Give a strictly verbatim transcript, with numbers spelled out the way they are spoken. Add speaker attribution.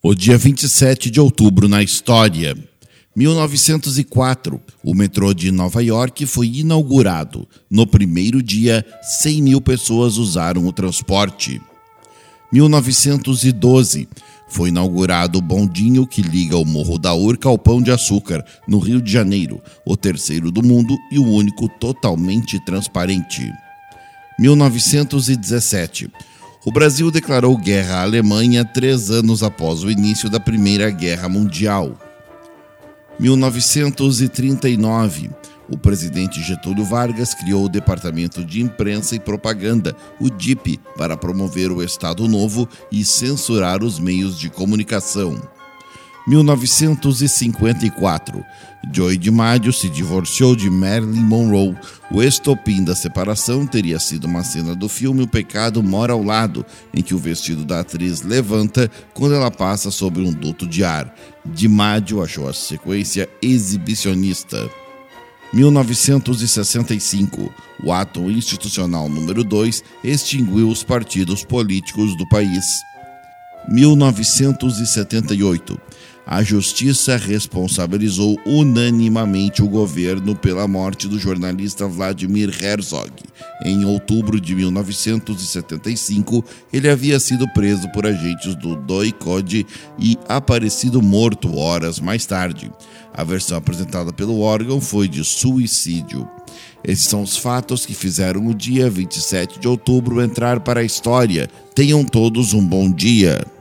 Speaker 1: O dia vinte e sete de outubro na história. mil novecentos e quatro, o metrô de Nova York foi inaugurado. No primeiro dia, cem mil pessoas usaram o transporte. mil novecentos e doze, foi inaugurado o bondinho que liga o Morro da Urca ao Pão de Açúcar, no Rio de Janeiro, o terceiro do mundo e o único totalmente transparente. mil novecentos e dezessete, o Brasil declarou guerra à Alemanha três anos após o início da Primeira Guerra Mundial. mil novecentos e trinta e nove, o presidente Getúlio Vargas criou o Departamento de Imprensa e Propaganda, o D I P, para promover o Estado Novo e censurar os meios de comunicação. mil novecentos e cinquenta e quatro, Joe DiMaggio se divorciou de Marilyn Monroe. O estopim da separação teria sido uma cena do filme O Pecado Mora ao Lado, em que o vestido da atriz levanta quando ela passa sobre um duto de ar. DiMaggio achou a sequência exibicionista. mil novecentos e sessenta e cinco, o ato institucional número dois extinguiu os partidos políticos do país. mil novecentos e setenta e oito, a Justiça responsabilizou unanimamente o governo pela morte do jornalista Vladimir Herzog. Em outubro de mil novecentos e setenta e cinco, ele havia sido preso por agentes do D O I C O D e aparecido morto horas mais tarde. A versão apresentada pelo órgão foi de suicídio. Esses são os fatos que fizeram o dia vinte e sete de outubro entrar para a história. Tenham todos um bom dia.